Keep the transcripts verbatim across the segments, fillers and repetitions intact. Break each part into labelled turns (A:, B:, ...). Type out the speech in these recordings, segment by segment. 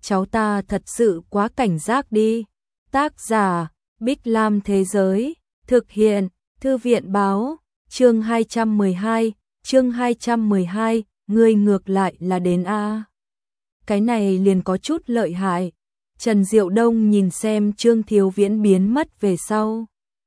A: cháu ta thật sự quá cảnh giác đi. Tác giả, Bích Lam Thế Giới, thực hiện, Thư viện Báo, chương hai trăm mười hai, chương hai trăm mười hai, ngươi ngược lại là đến A. Cái này liền có chút lợi hại. Trần Diệu Đông nhìn xem Trương Thiếu Viễn biến mất về sau.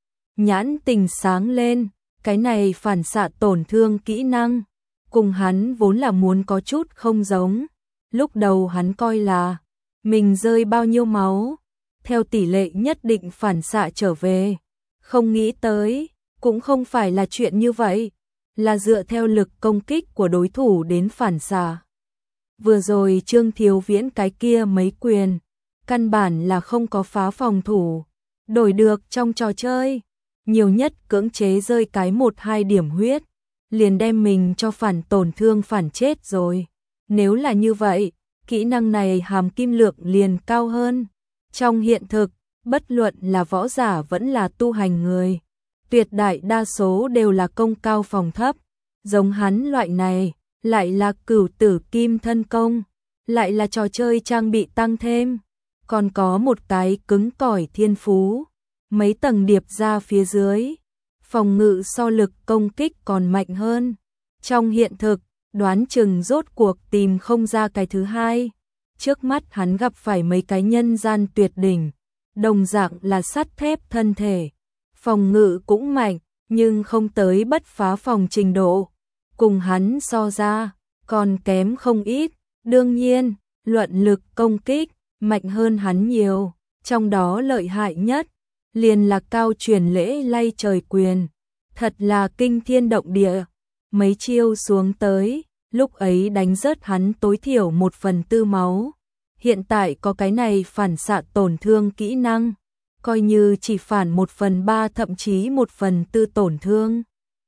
A: Nhãn tình sáng lên, cái này phản xạ tổn thương kỹ năng. Cùng hắn vốn là muốn có chút không giống. Lúc đầu hắn coi là mình rơi bao nhiêu máu, theo tỷ lệ nhất định phản xạ trở về. Không nghĩ tới, cũng không phải là chuyện như vậy, là dựa theo lực công kích của đối thủ đến phản xạ. Vừa rồi Trương Thiếu Viễn cái kia mấy quyền, căn bản là không có phá phòng thủ, đổi được trong trò chơi, nhiều nhất cưỡng chế rơi cái một hai điểm huyết, liền đem mình cho phản tổn thương phản chết rồi. Nếu là như vậy, kỹ năng này hàm kim lượng liền cao hơn. Trong hiện thực, bất luận là võ giả vẫn là tu hành người, tuyệt đại đa số đều là công cao phòng thấp, giống hắn loại này, lại là cửu tử kim thân công, lại là trò chơi trang bị tăng thêm, còn có một cái cứng cỏi thiên phú, mấy tầng điệp ra phía dưới, phòng ngự so lực công kích còn mạnh hơn. Trong hiện thực, đoán chừng rốt cuộc tìm không ra cái thứ hai. Trước mắt hắn gặp phải mấy cái nhân gian tuyệt đỉnh, đồng dạng là sắt thép thân thể, phòng ngự cũng mạnh, nhưng không tới bất phá phòng trình độ. Cùng hắn so ra, còn kém không ít, đương nhiên, luận lực công kích, mạnh hơn hắn nhiều, trong đó lợi hại nhất, liền là cao truyền lễ lay trời quyền, thật là kinh thiên động địa, mấy chiêu xuống tới, lúc ấy đánh rớt hắn tối thiểu một phần tư máu. Hiện tại có cái này phản xạ tổn thương kỹ năng, coi như chỉ phản một phần ba thậm chí một phần tư tổn thương.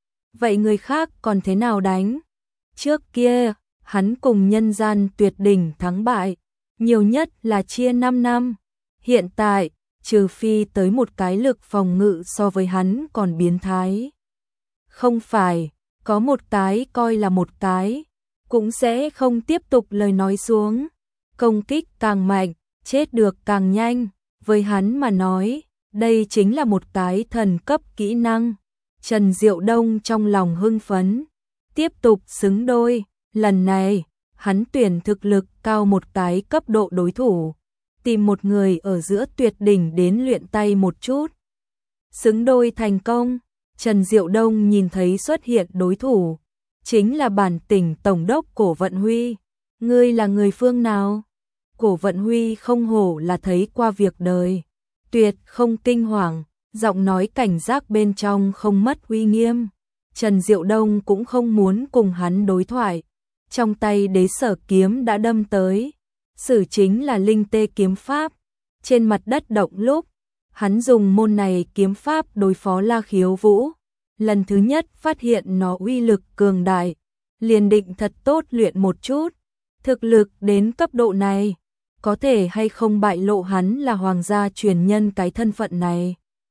A: Vậy người khác còn thế nào đánh? Trước kia, hắn cùng nhân gian tuyệt đỉnh thắng bại, nhiều nhất là chia năm năm. Hiện tại, trừ phi tới một cái lực phòng ngự so với hắn còn biến thái. Không phải, có một cái coi là một cái, cũng sẽ không tiếp tục lời nói xuống. Công kích càng mạnh, chết được càng nhanh, với hắn mà nói, đây chính là một cái thần cấp kỹ năng. Trần Diệu Đông trong lòng hưng phấn, tiếp tục xứng đôi, lần này, hắn tuyển thực lực cao một cái cấp độ đối thủ, tìm một người ở giữa tuyệt đỉnh đến luyện tay một chút. Xứng đôi thành công, Trần Diệu Đông nhìn thấy xuất hiện đối thủ, chính là bản tỉnh tổng đốc Cổ Vận Huy. Ngươi là người phương nào? Cổ Vận Huy không hổ là thấy qua việc đời, tuyệt không kinh hoàng, giọng nói cảnh giác bên trong không mất uy nghiêm. Trần Diệu Đông cũng không muốn cùng hắn đối thoại, trong tay đế sở kiếm đã đâm tới, sử chính là linh tê kiếm pháp. Trên mặt đất động lúc, hắn dùng môn này kiếm pháp đối phó La Khiếu Vũ, lần thứ nhất phát hiện nó uy lực cường đại, liền định thật tốt luyện một chút. Thực lực đến cấp độ này, có thể hay không bại lộ hắn là hoàng gia truyền nhân cái thân phận này.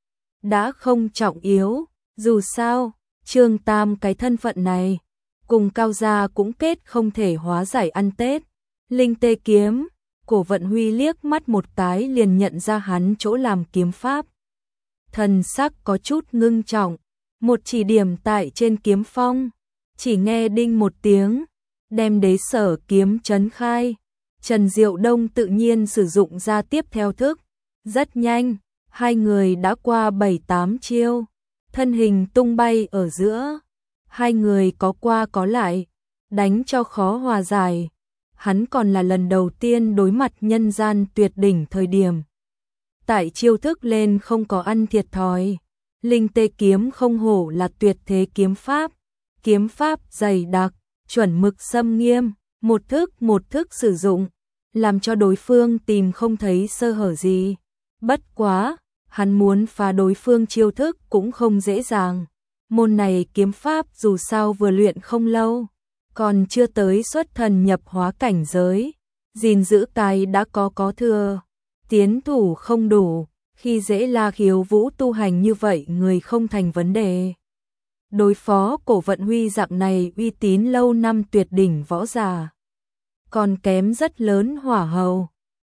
A: Đã không trọng yếu, dù sao, Trương Tam cái thân phận này, cùng Cao gia cũng kết không thể hóa giải ăn Tết. Linh tê kiếm, Cổ Vận Huy liếc mắt một cái liền nhận ra hắn chỗ làm kiếm pháp. Thần sắc có chút ngưng trọng, một chỉ điểm tại trên kiếm phong, chỉ nghe đinh một tiếng, đem đế sở kiếm chấn khai. Trần Diệu Đông tự nhiên sử dụng ra tiếp theo thức, rất nhanh, hai người đã qua bảy tám chiêu, thân hình tung bay ở giữa, hai người có qua có lại, đánh cho khó hòa giải. Hắn còn là lần đầu tiên đối mặt nhân gian tuyệt đỉnh thời điểm. Tại chiêu thức lên không có ăn thiệt thòi, linh tê kiếm không hổ là tuyệt thế kiếm pháp, kiếm pháp dày đặc, chuẩn mực xâm nghiêm, một thức một thức sử dụng, làm cho đối phương tìm không thấy sơ hở gì. Bất quá, hắn muốn phá đối phương chiêu thức cũng không dễ dàng. Môn này kiếm pháp dù sao vừa luyện không lâu, còn chưa tới xuất thần nhập hóa cảnh giới, gìn giữ cái đã có có thừa, tiến thủ không đủ, khi dễ La Khiếu Vũ tu hành như vậy người không thành vấn đề. Đối phó Cổ Vận Huy dạng này uy tín lâu năm tuyệt đỉnh võ giả, còn kém rất lớn hỏa hầu.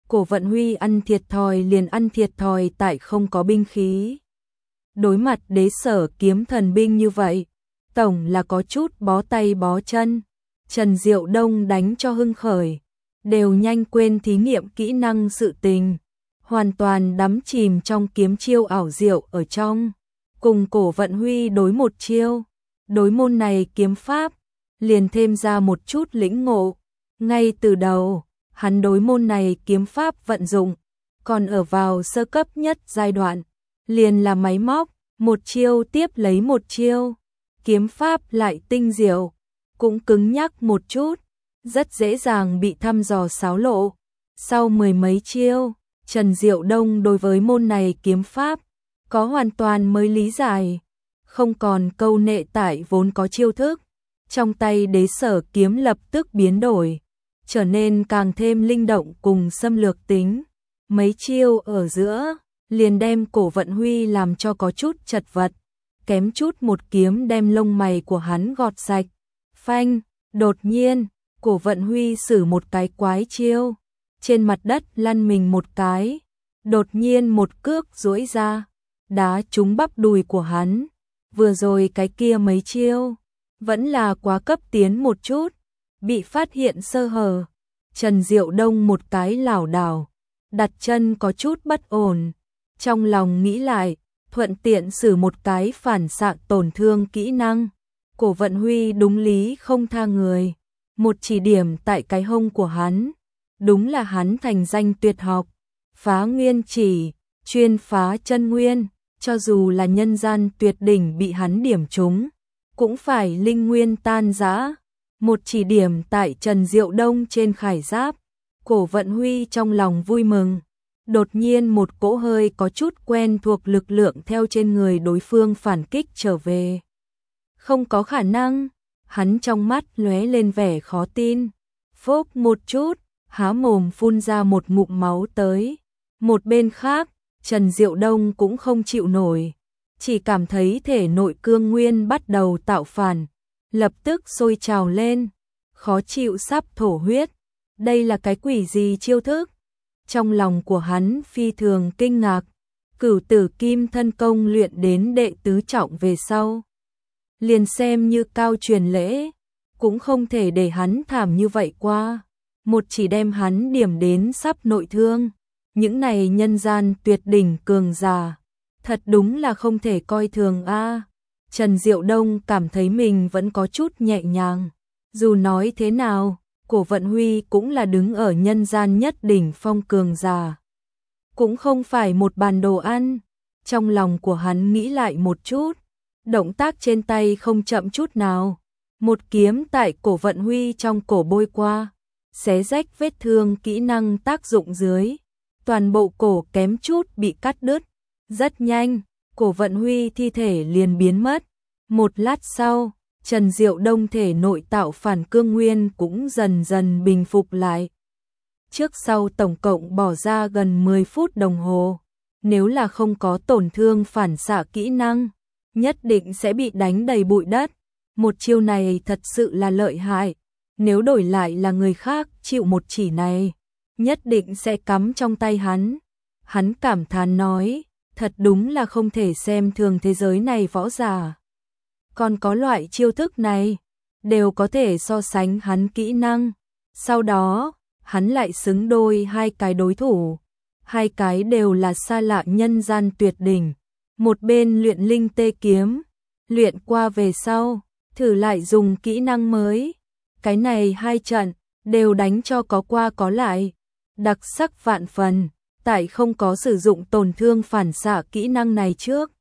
A: Cổ Vận Huy ăn thiệt thòi liền ăn thiệt thòi tại không có binh khí. Đối mặt đế sở kiếm thần binh như vậy, tổng là có chút bó tay bó chân. Trần Diệu Đông đánh cho hưng khởi, đều nhanh quên thí nghiệm kỹ năng sự tình, hoàn toàn đắm chìm trong kiếm chiêu ảo diệu ở trong. Cùng Cổ Vận Huy đối một chiêu, đối môn này kiếm pháp, liền thêm ra một chút lĩnh ngộ. Ngay từ đầu, hắn đối môn này kiếm pháp vận dụng, còn ở vào sơ cấp nhất giai đoạn, liền là máy móc, một chiêu tiếp lấy một chiêu. Kiếm pháp lại tinh diệu, cũng cứng nhắc một chút, rất dễ dàng bị thăm dò xáo lộ. Sau mười mấy chiêu, Trần Diệu Đông đối với môn này kiếm pháp có hoàn toàn mới lý giải, không còn câu nệ tại vốn có chiêu thức. Trong tay đế sở kiếm lập tức biến đổi, trở nên càng thêm linh động cùng xâm lược tính. Mấy chiêu ở giữa, liền đem Cổ Vận Huy làm cho có chút chật vật, kém chút một kiếm đem lông mày của hắn gọt sạch. Phanh, đột nhiên, Cổ Vận Huy sử một cái quái chiêu, trên mặt đất lăn mình một cái, đột nhiên một cước duỗi ra, đá trúng bắp đùi của hắn. Vừa rồi cái kia mấy chiêu, vẫn là quá cấp tiến một chút, bị phát hiện sơ hở. Trần Diệu Đông một cái lảo đảo, đặt chân có chút bất ổn, trong lòng nghĩ lại, thuận tiện sử một cái phản xạ tổn thương kỹ năng. Cổ Vận Huy đúng lý không tha người, một chỉ điểm tại cái hông của hắn, đúng là hắn thành danh tuyệt học, phá nguyên chỉ, chuyên phá chân nguyên, cho dù là nhân gian tuyệt đỉnh bị hắn điểm trúng, cũng phải linh nguyên tan rã. Một chỉ điểm tại Trần Diệu Đông trên khải giáp, Cổ Vận Huy trong lòng vui mừng, đột nhiên một cỗ hơi có chút quen thuộc lực lượng theo trên người đối phương phản kích trở về. Không có khả năng, hắn trong mắt lóe lên vẻ khó tin, phốc một chút, há mồm phun ra một ngụm máu tới. Một bên khác, Trần Diệu Đông cũng không chịu nổi, chỉ cảm thấy thể nội cương nguyên bắt đầu tạo phản, lập tức sôi trào lên, khó chịu sắp thổ huyết. Đây là cái quỷ gì chiêu thức? Trong lòng của hắn phi thường kinh ngạc, Cửu Tử Kim Thân Công luyện đến đệ tứ trọng về sau, liền xem như cao truyền lễ, cũng không thể để hắn thảm như vậy qua, một chỉ đem hắn điểm đến sắp nội thương. Những này nhân gian tuyệt đỉnh cường giả, thật đúng là không thể coi thường a. Trần Diệu Đông cảm thấy mình vẫn có chút nhẹ nhàng, dù nói thế nào, Cổ Vận Huy cũng là đứng ở nhân gian nhất đỉnh phong cường giả, cũng không phải một bàn đồ ăn. Trong lòng của hắn nghĩ lại một chút, động tác trên tay không chậm chút nào, một kiếm tại Cổ Vận Huy trong cổ bôi qua, xé rách vết thương kỹ năng tác dụng dưới, toàn bộ cổ kém chút bị cắt đứt. Rất nhanh, Cổ Vận Huy thi thể liền biến mất. Một lát sau, Trần Diệu Đông thể nội tạo phản cương nguyên cũng dần dần bình phục lại. Trước sau tổng cộng bỏ ra gần mười phút đồng hồ, nếu là không có tổn thương phản xạ kỹ năng, nhất định sẽ bị đánh đầy bụi đất. Một chiêu này thật sự là lợi hại, nếu đổi lại là người khác chịu một chỉ này, nhất định sẽ cắm trong tay hắn. Hắn cảm thán nói, thật đúng là không thể xem thường thế giới này võ giả. Còn có loại chiêu thức này, đều có thể so sánh hắn kỹ năng. Sau đó, hắn lại xứng đôi hai cái đối thủ. Hai cái đều là xa lạ nhân gian tuyệt đỉnh. Một bên luyện linh tê kiếm, luyện qua về sau, thử lại dùng kỹ năng mới. Cái này hai trận, đều đánh cho có qua có lại. Đặc sắc vạn phần, tại không có sử dụng tổn thương phản xạ kỹ năng này trước.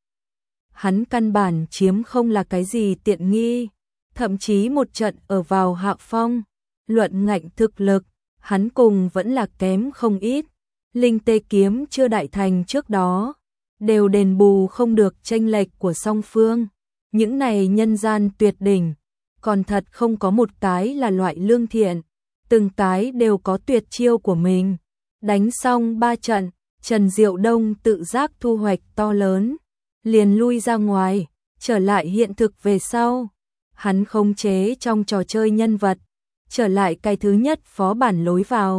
A: Hắn căn bản chiếm không là cái gì tiện nghi, thậm chí một trận ở vào hạ phong, luận ngạnh thực lực, hắn cùng vẫn là kém không ít. Linh tê kiếm chưa đại thành trước đó, đều đền bù không được chênh lệch của song phương. Những này nhân gian tuyệt đỉnh, còn thật không có một cái là loại lương thiện, từng cái đều có tuyệt chiêu của mình. Đánh xong ba trận, Trần Diệu Đông tự giác thu hoạch to lớn, liền lui ra ngoài, trở lại hiện thực về sau. Hắn khống chế trong trò chơi nhân vật, trở lại cái thứ nhất phó bản lối vào,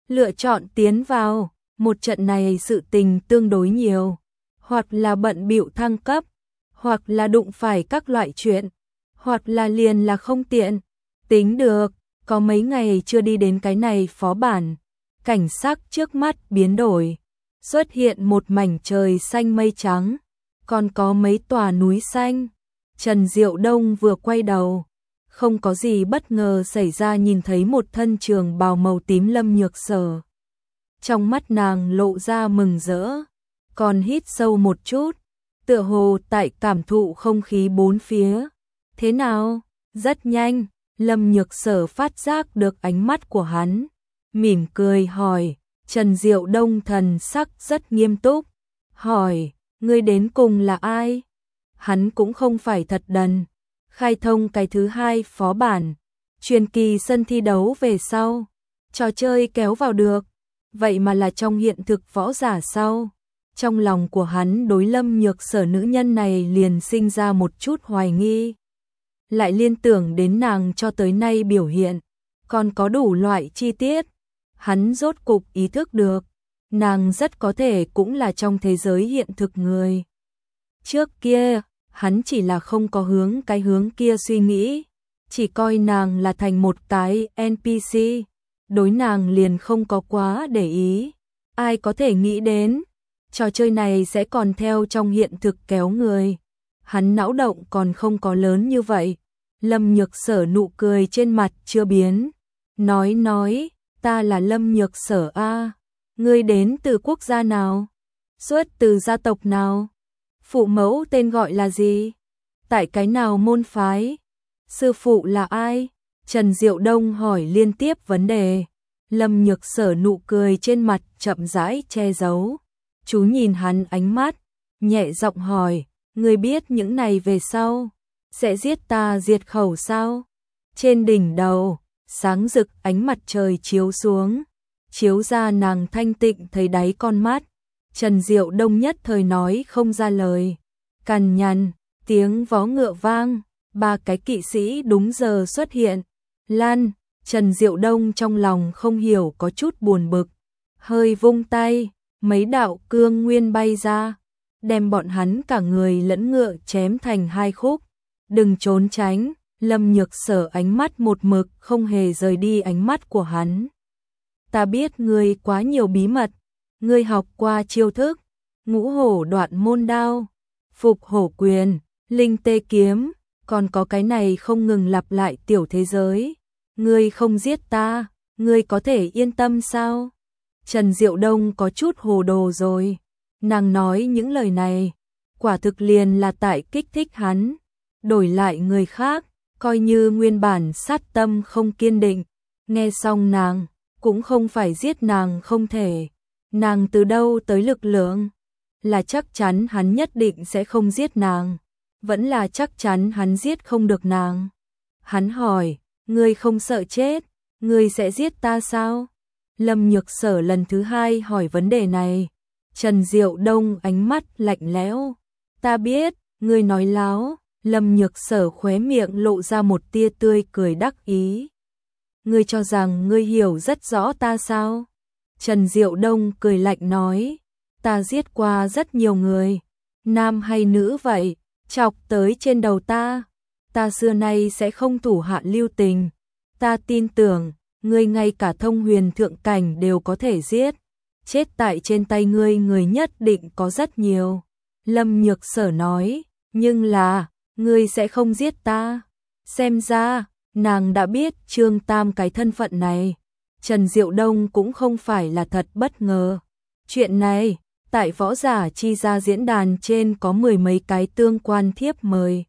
A: lựa chọn tiến vào, một trận này sự tình tương đối nhiều, hoặc là bận bịu thăng cấp, hoặc là đụng phải các loại chuyện, hoặc là liền là không tiện. Tính được, có mấy ngày chưa đi đến cái này phó bản, cảnh sắc trước mắt biến đổi, xuất hiện một mảnh trời xanh mây trắng, còn có mấy tòa núi xanh. Trần Diệu Đông vừa quay đầu, không có gì bất ngờ xảy ra, nhìn thấy một thân trường bào màu tím Lâm Nhược Sở. Trong mắt nàng lộ ra mừng rỡ, còn hít sâu một chút, tựa hồ tại cảm thụ không khí bốn phía. Thế nào? Rất nhanh, Lâm Nhược Sở phát giác được ánh mắt của hắn, mỉm cười hỏi. Trần Diệu Đông thần sắc rất nghiêm túc, hỏi, ngươi đến cùng là ai? Hắn cũng không phải thật đần, khai thông cái thứ hai phó bản, truyền kỳ sân thi đấu về sau, trò chơi kéo vào được, vậy mà là trong hiện thực võ giả sau. Trong lòng của hắn đối Lâm Nhược Sở nữ nhân này liền sinh ra một chút hoài nghi, lại liên tưởng đến nàng cho tới nay biểu hiện, còn có đủ loại chi tiết. Hắn rốt cục ý thức được, nàng rất có thể cũng là trong thế giới hiện thực người. Trước kia, hắn chỉ là không có hướng cái hướng kia suy nghĩ, chỉ coi nàng là thành một cái en pê xê, đối nàng liền không có quá để ý. Ai có thể nghĩ đến, trò chơi này sẽ còn theo trong hiện thực kéo người. Hắn não động còn không có lớn như vậy. Lâm Nhược Sở nụ cười trên mặt chưa biến, nói nói, ta là Lâm Nhược Sở a, ngươi đến từ quốc gia nào? Xuất từ gia tộc nào? Phụ mẫu tên gọi là gì? Tại cái nào môn phái? Sư phụ là ai? Trần Diệu Đông hỏi liên tiếp vấn đề. Lâm Nhược Sở nụ cười trên mặt chậm rãi che giấu. Chú nhìn hắn ánh mắt, nhẹ giọng hỏi, ngươi biết những này về sau sẽ giết ta diệt khẩu sao? Trên đỉnh đầu, sáng rực ánh mặt trời chiếu xuống, chiếu ra nàng thanh tịnh thấy đáy con mắt. Trần Diệu Đông nhất thời nói không ra lời. Cằn nhằn, tiếng vó ngựa vang, ba cái kỵ sĩ đúng giờ xuất hiện. Lan, Trần Diệu Đông trong lòng không hiểu có chút buồn bực, hơi vung tay, mấy đạo cương nguyên bay ra, đem bọn hắn cả người lẫn ngựa chém thành hai khúc. Đừng trốn tránh. Lâm Nhược Sở ánh mắt một mực không hề rời đi ánh mắt của hắn. Ta biết ngươi quá nhiều bí mật, ngươi học qua chiêu thức, ngũ hổ đoạn môn đao, phục hổ quyền, linh tê kiếm, còn có cái này không ngừng lặp lại tiểu thế giới. Ngươi không giết ta, ngươi có thể yên tâm sao? Trần Diệu Đông có chút hồ đồ rồi. Nàng nói những lời này, quả thực liền là tại kích thích hắn. Đổi lại người khác, coi như nguyên bản sát tâm không kiên định, nghe xong nàng, cũng không phải giết nàng không thể. Nàng từ đâu tới lực lượng? Là chắc chắn hắn nhất định sẽ không giết nàng, vẫn là chắc chắn hắn giết không được nàng. Hắn hỏi, ngươi không sợ chết, ngươi sẽ giết ta sao? Lâm Nhược Sở lần thứ hai hỏi vấn đề này. Trần Diệu Đông ánh mắt lạnh lẽo, ta biết, ngươi nói láo. Lâm Nhược Sở khóe miệng lộ ra một tia tươi cười đắc ý. Ngươi cho rằng ngươi hiểu rất rõ ta sao? Trần Diệu Đông cười lạnh nói, ta giết qua rất nhiều người, nam hay nữ vậy, chọc tới trên đầu ta, ta xưa nay sẽ không thủ hạ lưu tình. Ta tin tưởng, ngươi ngay cả thông huyền thượng cảnh đều có thể giết, chết tại trên tay ngươi người nhất định có rất nhiều. Lâm Nhược Sở nói, nhưng là, ngươi sẽ không giết ta. Xem ra, nàng đã biết Trương Tam cái thân phận này. Trần Diệu Đông cũng không phải là thật bất ngờ. Chuyện này, tại võ giả chi ra diễn đàn trên có mười mấy cái tương quan thiếp mời.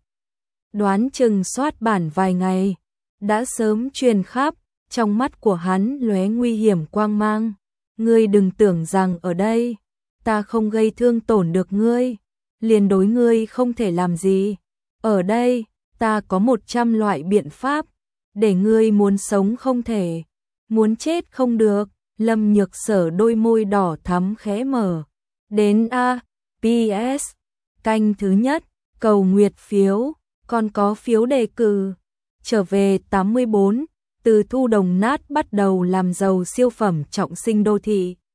A: Đoán chừng soát bản vài ngày, đã sớm truyền khắp, trong mắt của hắn lóe nguy hiểm quang mang. Ngươi đừng tưởng rằng ở đây, ta không gây thương tổn được ngươi, liền đối ngươi không thể làm gì. Ở đây, ta có một trăm loại biện pháp, để ngươi muốn sống không thể, muốn chết không được. Lâm Nhược Sở đôi môi đỏ thắm khẽ mở. Đến A, pê ét, canh thứ nhất, cầu nguyệt phiếu, còn có phiếu đề cử. Trở về tám mươi bốn, từ thu đồng nát bắt đầu làm giàu siêu phẩm trọng sinh đô thị.